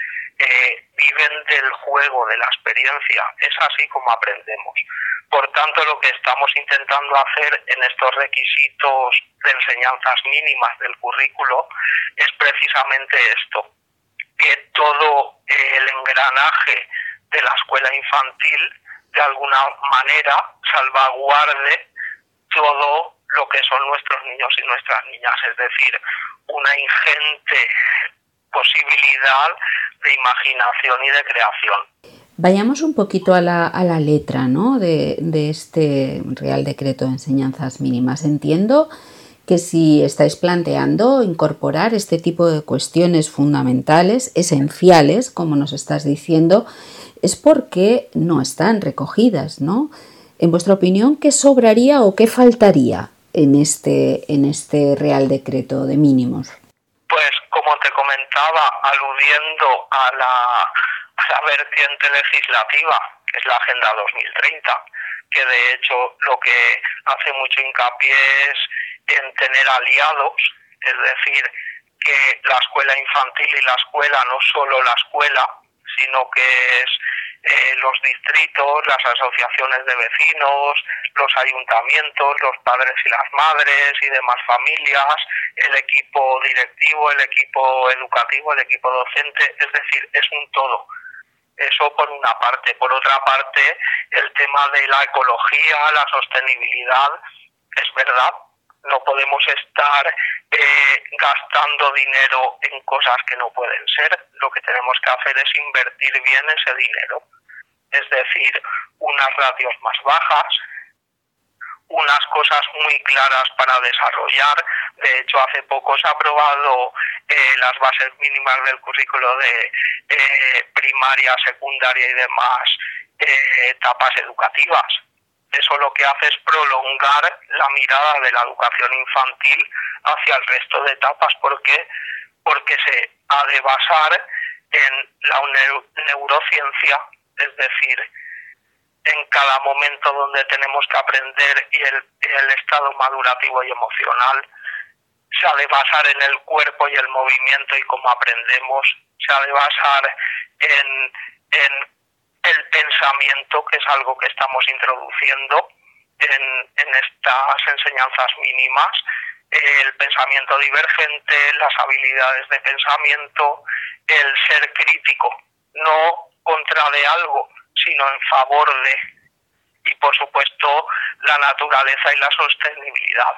eh, viven del juego, de la experiencia. Es así como aprendemos. Por tanto, lo que estamos intentando hacer en estos requisitos de enseñanzas mínimas del currículo es precisamente esto, que todo el engranaje de la escuela infantil de alguna manera salvaguarde todo lo que son nuestros niños y nuestras niñas, es decir, una ingente posibilidad de imaginación y de creación. Vayamos un poquito a la, a la letra, ¿no?, de, de este Real Decreto de Enseñanzas Mínimas. Entiendo que si estáis planteando incorporar este tipo de cuestiones fundamentales, esenciales, como nos estás diciendo, es porque no están recogidas, ¿no? En vuestra opinión, ¿qué sobraría o qué faltaría en este, en este Real Decreto de Mínimos? Pues, como te comentaba, aludiendo a la, a la vertiente legislativa, que es la Agenda dos mil treinta, que de hecho lo que hace mucho hincapié es en tener aliados, es decir, que la escuela infantil y la escuela, no solo la escuela, sino que es eh, los distritos, las asociaciones de vecinos, los ayuntamientos, los padres y las madres y demás familias, el equipo directivo, el equipo educativo, el equipo docente, es decir, es un todo. Eso por una parte. Por otra parte, el tema de la ecología, la sostenibilidad, es verdad. No podemos estar eh, gastando dinero en cosas que no pueden ser. Lo que tenemos que hacer es invertir bien ese dinero. Es decir, unas ratios más bajas, unas cosas muy claras para desarrollar. De hecho, hace poco se ha aprobado eh, las bases mínimas del currículo de eh, primaria, secundaria y demás eh, etapas educativas. Eso lo que hace es prolongar la mirada de la educación infantil hacia el resto de etapas. ¿Por qué? Porque se ha de basar en la neuro- neurociencia, es decir, en cada momento donde tenemos que aprender y el, el estado madurativo y emocional, se ha de basar en el cuerpo y el movimiento y cómo aprendemos, se ha de basar en, en el pensamiento, que es algo que estamos introduciendo en, en estas enseñanzas mínimas, el pensamiento divergente, las habilidades de pensamiento, el ser crítico, no contra de algo, sino en favor de, y por supuesto la naturaleza y la sostenibilidad.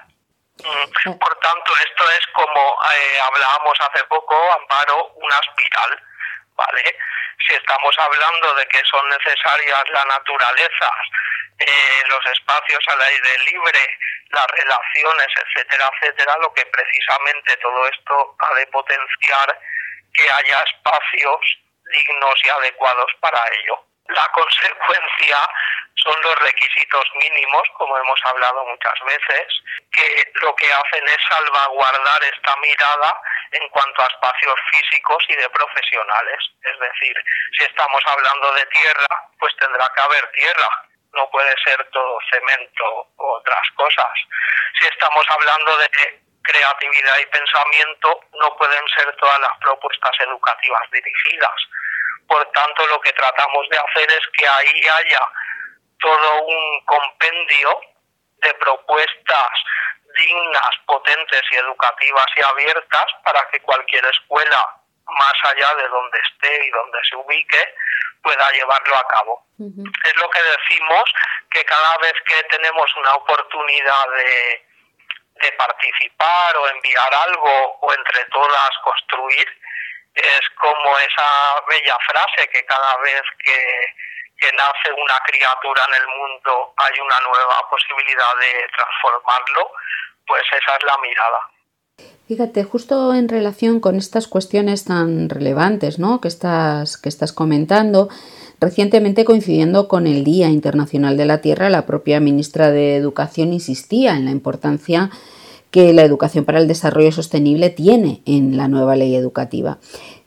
Por tanto, esto es como eh, hablábamos hace poco, Amparo, una espiral, ¿vale? Si estamos hablando de que son necesarias la naturaleza, eh, los espacios al aire libre, las relaciones, etcétera, etcétera, lo que precisamente todo esto ha de potenciar que haya espacios dignos y adecuados para ello. La consecuencia son los requisitos mínimos, como hemos hablado muchas veces, que lo que hacen es salvaguardar esta mirada en cuanto a espacios físicos y de profesionales. Es decir, si estamos hablando de tierra, pues tendrá que haber tierra. No puede ser todo cemento u otras cosas. Si estamos hablando de creatividad y pensamiento, no pueden ser todas las propuestas educativas dirigidas. Por tanto, lo que tratamos de hacer es que ahí haya todo un compendio de propuestas dignas, potentes y educativas y abiertas para que cualquier escuela, más allá de donde esté y donde se ubique, pueda llevarlo a cabo. Uh-huh. Es lo que decimos, que cada vez que tenemos una oportunidad de, de participar o enviar algo o entre todas construir, es como esa bella frase que cada vez que, que nace una criatura en el mundo hay una nueva posibilidad de transformarlo, pues esa es la mirada. Fíjate, justo en relación con estas cuestiones tan relevantes, ¿no?, que estás, que estás comentando, recientemente coincidiendo con el Día Internacional de la Tierra, la propia ministra de Educación insistía en la importancia que la educación para el desarrollo sostenible tiene en la nueva ley educativa.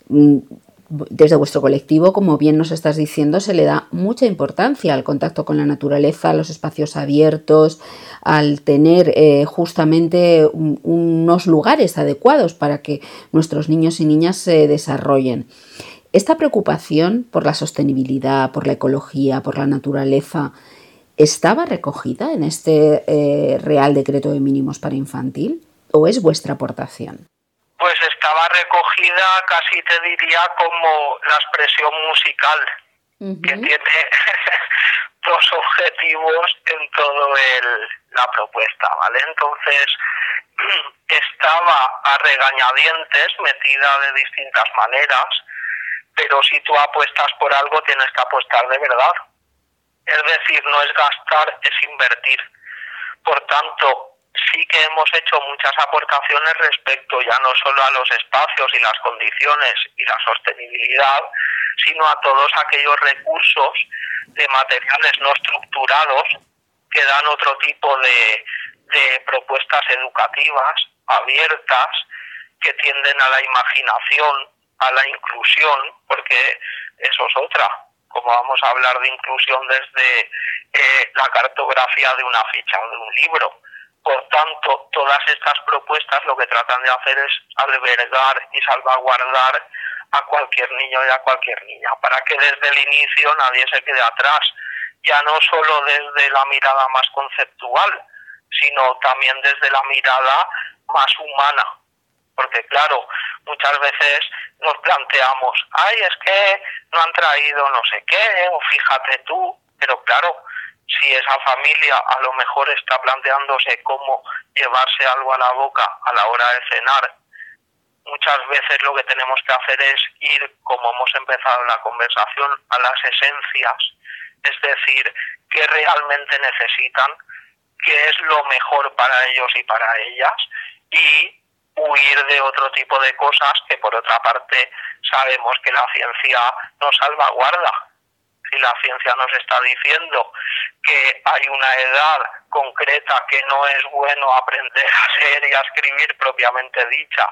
Desde vuestro colectivo, como bien nos estás diciendo, se le da mucha importancia al contacto con la naturaleza, a los espacios abiertos, al tener eh, justamente un, unos lugares adecuados para que nuestros niños y niñas se desarrollen. ¿Esta preocupación por la sostenibilidad, por la ecología, por la naturaleza, estaba recogida en este eh, Real Decreto de Mínimos para Infantil o es vuestra aportación? Pues estaba recogida, casi te diría, como la expresión musical, uh-huh. que tiene dos objetivos en todo el, la propuesta, ¿vale? Entonces, estaba a regañadientes, metida de distintas maneras, pero si tú apuestas por algo, tienes que apostar de verdad. Es decir, no es gastar, es invertir. Por tanto, sí que hemos hecho muchas aportaciones respecto ya no solo a los espacios y las condiciones y la sostenibilidad, sino a todos aquellos recursos de materiales no estructurados que dan otro tipo de, de propuestas educativas abiertas que tienden a la imaginación, a la inclusión, porque eso es otra. Como vamos a hablar de inclusión desde eh, la cartografía de una ficha o de un libro. Por tanto, todas estas propuestas lo que tratan de hacer es albergar y salvaguardar a cualquier niño y a cualquier niña, para que desde el inicio nadie se quede atrás, ya no solo desde la mirada más conceptual, sino también desde la mirada más humana. Porque claro, muchas veces nos planteamos, ay, es que no han traído no sé qué, o fíjate tú, pero claro, si esa familia a lo mejor está planteándose cómo llevarse algo a la boca a la hora de cenar, muchas veces lo que tenemos que hacer es ir, como hemos empezado la conversación, a las esencias, es decir, qué realmente necesitan, qué es lo mejor para ellos y para ellas, y huir de otro tipo de cosas que por otra parte sabemos que la ciencia nos salvaguarda. Si la ciencia nos está diciendo que hay una edad concreta que no es bueno aprender a leer y a escribir propiamente dicha,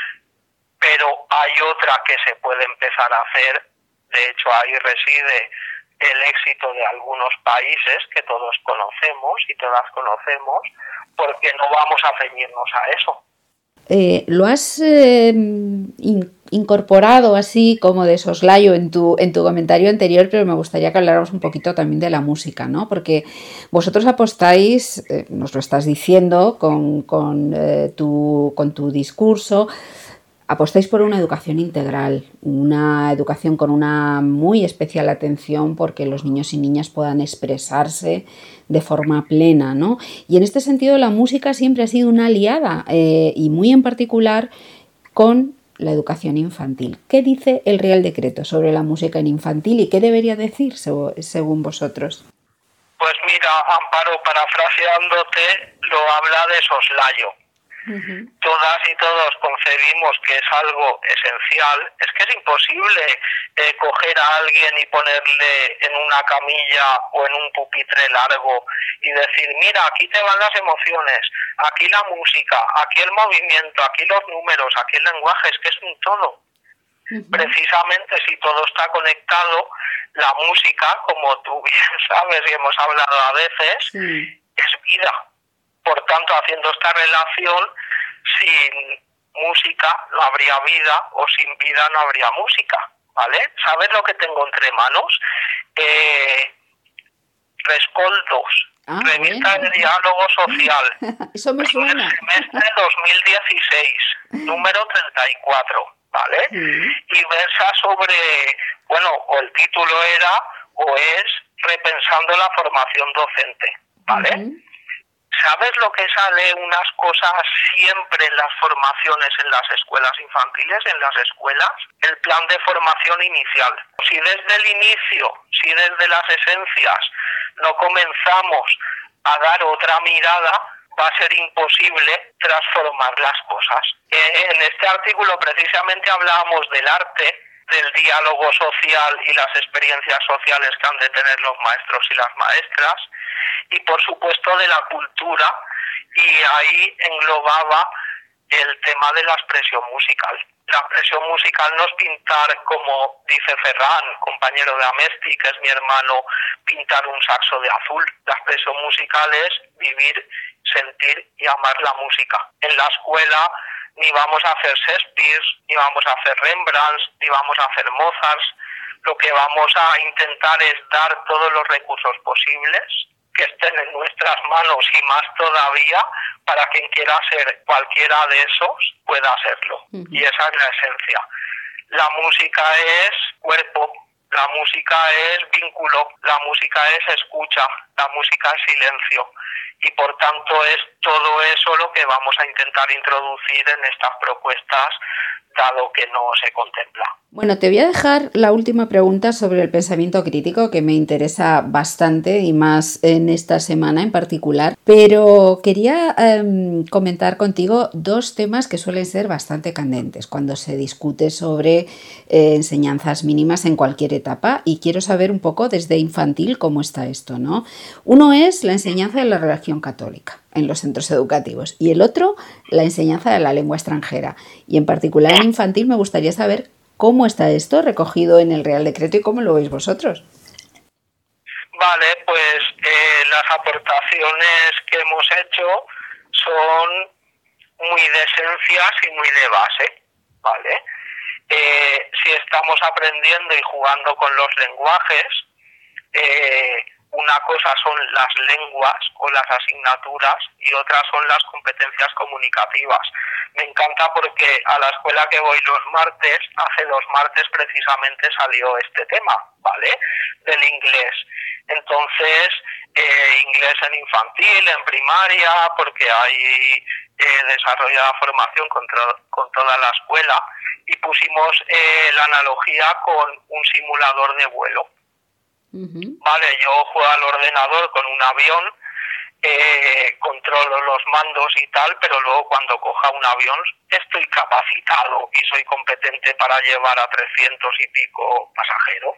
pero hay otra que se puede empezar a hacer, de hecho ahí reside el éxito de algunos países que todos conocemos y todas conocemos, porque no vamos a ceñirnos a eso. Eh, lo has eh, in, incorporado así como de soslayo en tu, en tu comentario anterior, pero me gustaría que habláramos un poquito también de la música, ¿no? Porque vosotros apostáis, eh, nos lo estás diciendo con, con, eh, tu, con tu discurso, apostáis por una educación integral, una educación con una muy especial atención porque los niños y niñas puedan expresarse de forma plena, ¿no? Y en este sentido la música siempre ha sido una aliada eh, y muy en particular con la educación infantil. ¿Qué dice el Real Decreto sobre la música en infantil y qué debería decir según vosotros? Pues mira, Amparo, parafraseándote, lo habla de soslayo. Uh-huh. Todas y todos concebimos que es algo esencial. Es que es imposible eh, coger a alguien y ponerle en una camilla o en un pupitre largo y decir, mira, aquí te van las emociones, aquí la música, aquí el movimiento, aquí los números, aquí el lenguaje. Es que es un todo. Uh-huh. Precisamente si todo está conectado, la música, como tú bien sabes y hemos hablado a veces, sí, es vida. Por tanto, haciendo esta relación, sin música no habría vida o sin vida no habría música, ¿vale? ¿Sabes lo que tengo entre manos? Eh, Rescoldos, ah, revista bueno. de diálogo social. Eso me suena. Semestre dos mil dieciséis, número treinta y cuatro, ¿vale? Sí. Y versa sobre, bueno, o el título era o es Repensando la formación docente, ¿vale? Uh-huh. ¿Sabes lo que sale unas cosas siempre en las formaciones en las escuelas infantiles, en las escuelas? El plan de formación inicial. Si desde el inicio, si desde las esencias no comenzamos a dar otra mirada, va a ser imposible transformar las cosas. Eh, en este artículo precisamente hablábamos del arte, del diálogo social y las experiencias sociales que han de tener los maestros y las maestras, y por supuesto de la cultura, y ahí englobaba el tema de la expresión musical. La expresión musical no es pintar, como dice Ferran, compañero de Amesti, que es mi hermano, pintar un saxo de azul. La expresión musical es vivir, sentir y amar la música. En la escuela ni vamos a hacer Shakespeare, ni vamos a hacer Rembrandt, ni vamos a hacer Mozart. Lo que vamos a intentar es dar todos los recursos posibles que estén en nuestras manos y más todavía para quien quiera ser cualquiera de esos pueda hacerlo. Uh-huh. Y esa es la esencia. La música es cuerpo, la música es vínculo, la música es escucha, la música es silencio. Y por tanto es todo eso lo que vamos a intentar introducir en estas propuestas, dado que no se contempla. Bueno, te voy a dejar la última pregunta sobre el pensamiento crítico, que me interesa bastante y más en esta semana en particular, pero quería eh, comentar contigo dos temas que suelen ser bastante candentes cuando se discute sobre eh, enseñanzas mínimas en cualquier etapa, y quiero saber un poco desde infantil cómo está esto, ¿no? Uno es la enseñanza de la religión católica en los centros educativos y el otro la enseñanza de la lengua extranjera, y en particular en infantil me gustaría saber cómo está esto recogido en el Real Decreto y cómo lo veis vosotros. Vale, pues eh, las aportaciones que hemos hecho son muy de esencias y muy de base, ¿vale? Eh, si estamos aprendiendo y jugando con los lenguajes, eh, una cosa son las lenguas o las asignaturas y otras son las competencias comunicativas. Me encanta porque a la escuela que voy los martes, hace dos martes precisamente salió este tema, ¿vale? Del inglés. Entonces, eh, inglés en infantil, en primaria, porque hay eh, desarrollada formación con, con toda la escuela, y pusimos eh, la analogía con un simulador de vuelo. Uh-huh. Vale, yo juego al ordenador con un avión, eh, controlo los mandos y tal, pero luego cuando coja un avión estoy capacitado y soy competente para llevar a trescientos y pico pasajeros.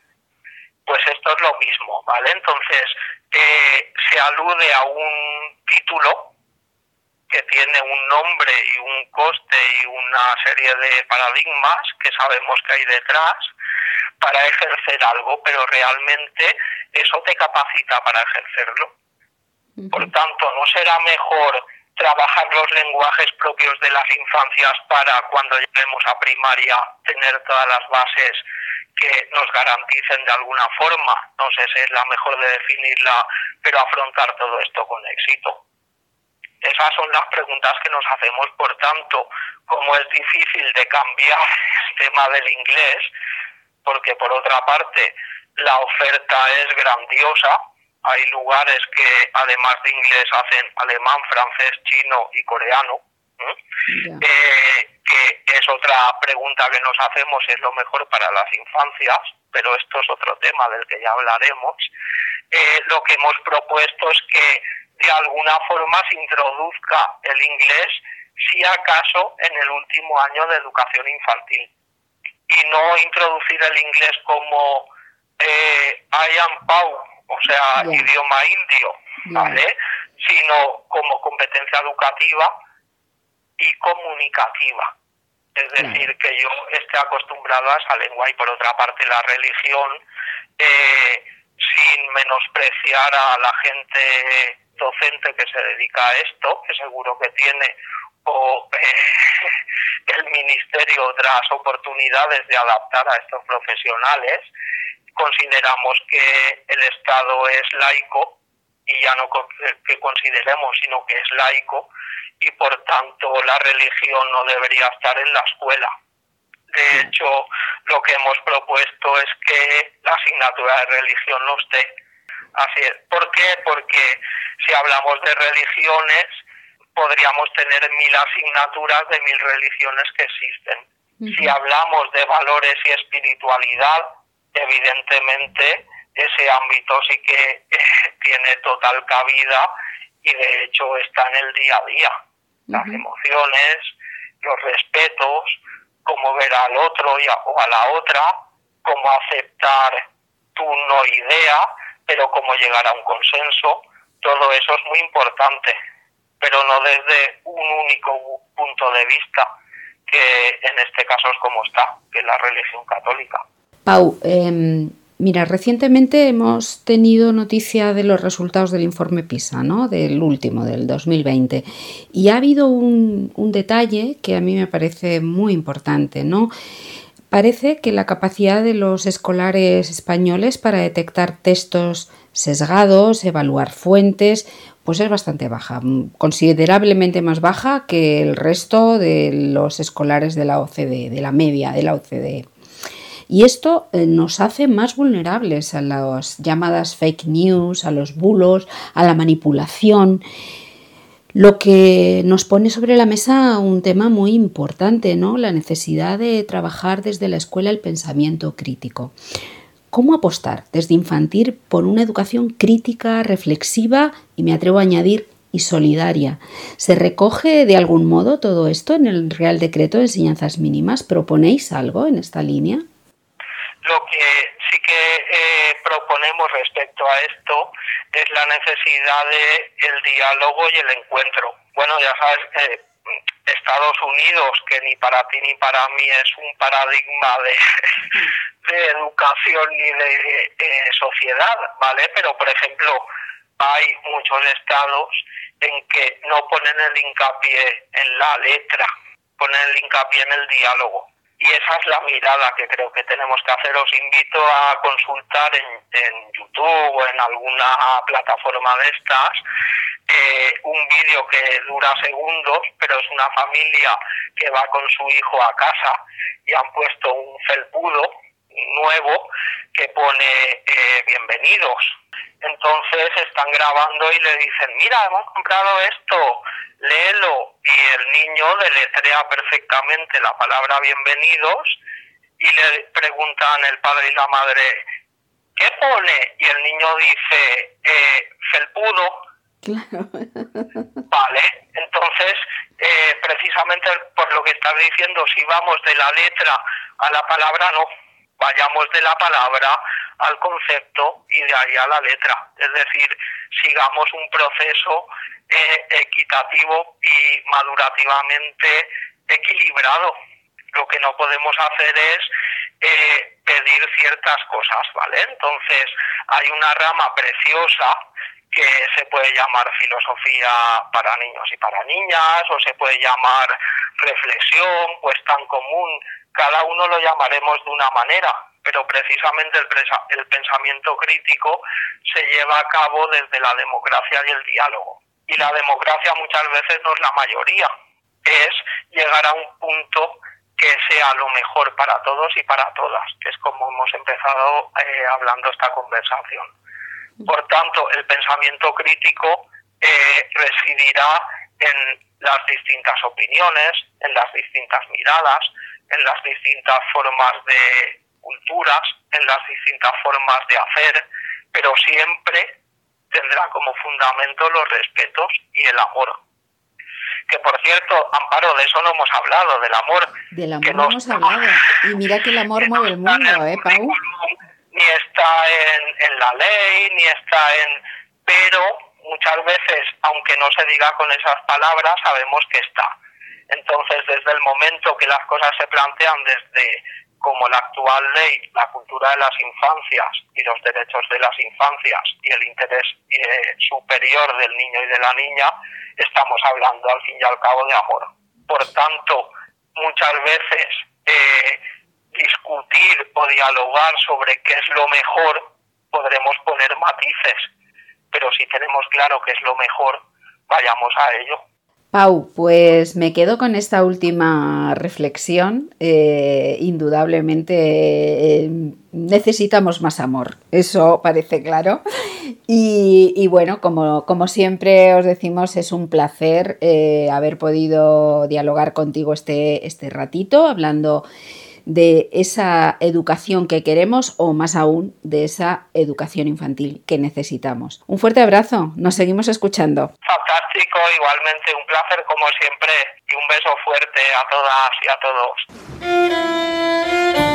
Pues esto es lo mismo, ¿vale? Entonces, eh, se alude a un título que tiene un nombre y un coste y una serie de paradigmas que sabemos que hay detrás para ejercer algo, pero realmente eso te capacita para ejercerlo. Uh-huh. Por tanto, ¿no será mejor trabajar los lenguajes propios de las infancias para cuando lleguemos a primaria tener todas las bases que nos garanticen de alguna forma? No sé si es la mejor de definirla, pero afrontar todo esto con éxito. Esas son las preguntas que nos hacemos. Por tanto, como es difícil de cambiar el tema del inglés, porque por otra parte la oferta es grandiosa, hay lugares que además de inglés hacen alemán, francés, chino y coreano, ¿eh? Eh, que es otra pregunta que nos hacemos, es lo mejor para las infancias, pero esto es otro tema del que ya hablaremos. Eh, lo que hemos propuesto es que de alguna forma se introduzca el inglés, si acaso en el último año de educación infantil, y no introducir el inglés como eh, I am Pau, o sea, yeah. idioma indio, ¿vale? Yeah. Sino como competencia educativa y comunicativa. Es decir, yeah. que yo esté acostumbrado a esa lengua, y por otra parte la religión, eh, sin menospreciar a la gente docente que se dedica a esto, que seguro que tiene o eh, el Ministerio otras oportunidades de adaptar a estos profesionales. Consideramos que el Estado es laico, y ya no que consideremos, sino que es laico, y por tanto la religión no debería estar en la escuela. De hecho, lo que hemos propuesto es que la asignatura de religión no esté. Así es. ¿Por qué? Porque si hablamos de religiones, podríamos tener mil asignaturas de mil religiones que existen. Uh-huh. Si hablamos de valores y espiritualidad, evidentemente ese ámbito sí que eh, tiene total cabida, y de hecho está en el día a día. Uh-huh. Las emociones, los respetos, cómo ver al otro y a, o a la otra, cómo aceptar tu no idea, pero cómo llegar a un consenso. Todo eso es muy importante, pero no desde un único punto de vista, que en este caso es como está, que es la religión católica. Pau, eh, Mira, recientemente hemos tenido noticia de los resultados del informe PISA, ¿no? Del último, del dos mil veinte. Y ha habido un, un detalle que a mí me parece muy importante, ¿no? Parece que la capacidad de los escolares españoles para detectar textos sesgados, evaluar fuentes, pues es bastante baja, considerablemente más baja que el resto de los escolares de la O C D E, de la media de la O C D E. Y esto nos hace más vulnerables a las llamadas fake news, a los bulos, a la manipulación, lo que nos pone sobre la mesa un tema muy importante, ¿no? La necesidad de trabajar desde la escuela el pensamiento crítico. ¿Cómo apostar desde infantil por una educación crítica, reflexiva y, me atrevo a añadir, y solidaria? ¿Se recoge de algún modo todo esto en el Real Decreto de Enseñanzas Mínimas? ¿Proponéis algo en esta línea? Lo que sí que eh, proponemos respecto a esto es la necesidad de el diálogo y el encuentro. Bueno, ya sabes, eh, Estados Unidos, que ni para ti ni para mí es un paradigma de, de educación ni de eh, sociedad, ¿vale? Pero, por ejemplo, hay muchos estados en que no ponen el hincapié en la letra, ponen el hincapié en el diálogo. Y esa es la mirada que creo que tenemos que hacer. Os invito a consultar en, en YouTube o en alguna plataforma de estas eh, un vídeo que dura segundos, pero es una familia que va con su hijo a casa y han puesto un felpudo nuevo que pone eh, bienvenidos. Entonces están grabando y le dicen, mira, hemos comprado esto, léelo. Y el niño deletrea perfectamente la palabra bienvenidos y le preguntan el padre y la madre, ¿qué pone? Y el niño dice, eh, felpudo. Claro. Vale, entonces, eh, precisamente por lo que estás diciendo, si vamos de la letra a la palabra, no. Vayamos de la palabra al concepto y de ahí a la letra. Es decir, sigamos un proceso eh, equitativo y madurativamente equilibrado. Lo que no podemos hacer es eh, pedir ciertas cosas, ¿vale? Entonces, hay una rama preciosa que se puede llamar filosofía para niños y para niñas, o se puede llamar reflexión, pues tan común. Cada uno lo llamaremos de una manera, pero precisamente el, presa, el pensamiento crítico se lleva a cabo desde la democracia y el diálogo. Y la democracia muchas veces no es la mayoría, es llegar a un punto que sea lo mejor para todos y para todas, que es como hemos empezado eh, hablando esta conversación. Por tanto, el pensamiento crítico eh, residirá en las distintas opiniones, en las distintas miradas, en las distintas formas de culturas, en las distintas formas de hacer, pero siempre tendrá como fundamento los respetos y el amor. Que por cierto, Amparo, de eso no hemos hablado, del amor. Del amor que no hemos hablado. Y mira que el amor mueve el mundo, ¿eh, Pau? Ni está en, en la ley, ni está en... Pero muchas veces, aunque no se diga con esas palabras, sabemos que está. Entonces, desde el momento que las cosas se plantean desde como la actual ley, la cultura de las infancias y los derechos de las infancias y el interés eh, superior del niño y de la niña, estamos hablando al fin y al cabo de amor. Por tanto, muchas veces eh, discutir o dialogar sobre qué es lo mejor, podremos poner matices, pero si tenemos claro qué es lo mejor, vayamos a ello. Pau, pues me quedo con esta última reflexión. Eh, indudablemente eh, necesitamos más amor, eso parece claro. Y, y bueno, como, como siempre os decimos, es un placer eh, haber podido dialogar contigo este, este ratito, hablando de esa educación que queremos o más aún de esa educación infantil que necesitamos. Un fuerte abrazo, nos seguimos escuchando. Fantástico, igualmente un placer como siempre y un beso fuerte a todas y a todos.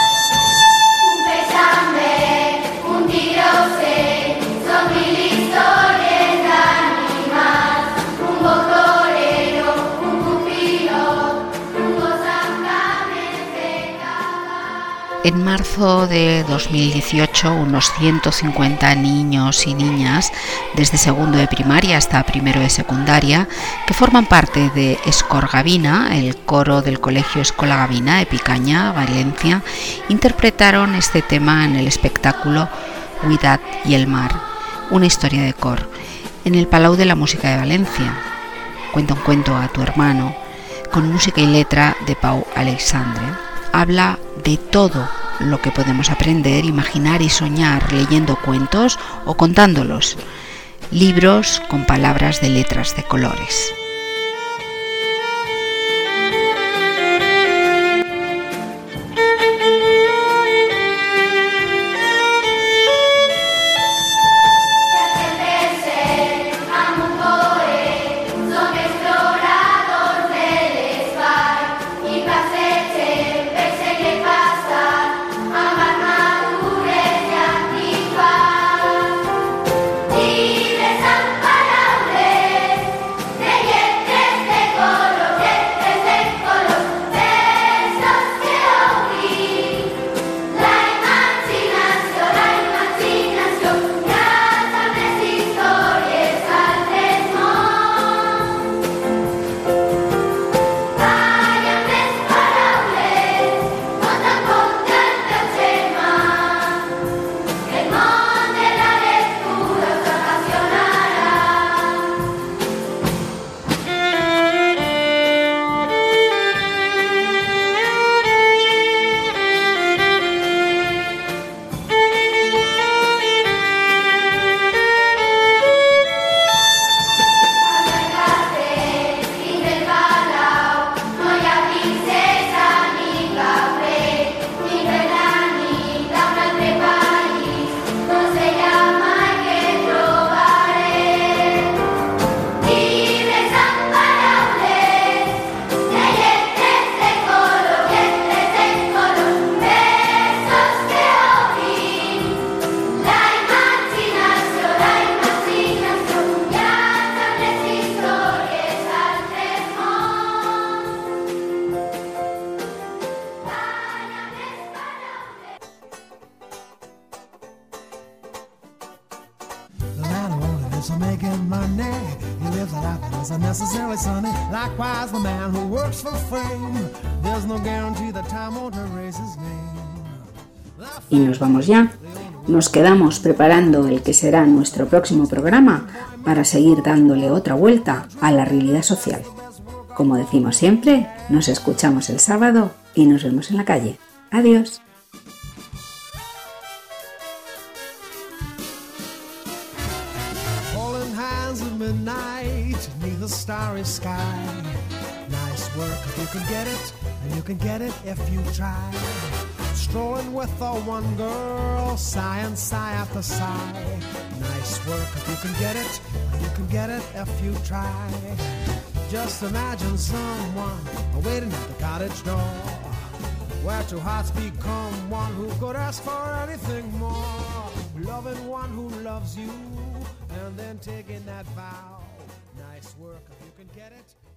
Un tiro, sé, son muy listos. En marzo de dos mil dieciocho, unos ciento cincuenta niños y niñas, desde segundo de primaria hasta primero de secundaria, que forman parte de Escor Gavina, el coro del Colegio Escola Gavina de Picaña, Valencia, interpretaron este tema en el espectáculo Huidad y el mar, una historia de cor, en el Palau de la Música de Valencia. Cuenta un cuento a tu hermano, con música y letra de Pau Alexandre. Habla de todo lo que podemos aprender, imaginar y soñar leyendo cuentos o contándolos. Libros con palabras de letras de colores. Making money, he lives a life that isn't necessarily sunny. Likewise, the man who works for fame, there's no guarantee that time won't erase his name. Y nos vamos ya. Nos quedamos preparando el que será nuestro próximo programa para seguir dándole otra vuelta a la realidad social. Como decimos siempre, nos escuchamos el sábado y nos vemos en la calle. Adiós. Midnight, neath the starry sky. Nice work if you can get it, and you can get it if you try. Strolling with the one girl, sigh and sigh after sigh. Nice work if you can get it, and you can get it if you try. Just imagine someone waiting at the cottage door, where two hearts become one who could ask for anything more. Loving one who loves you, and then taking that vow. Nice work if you can get it.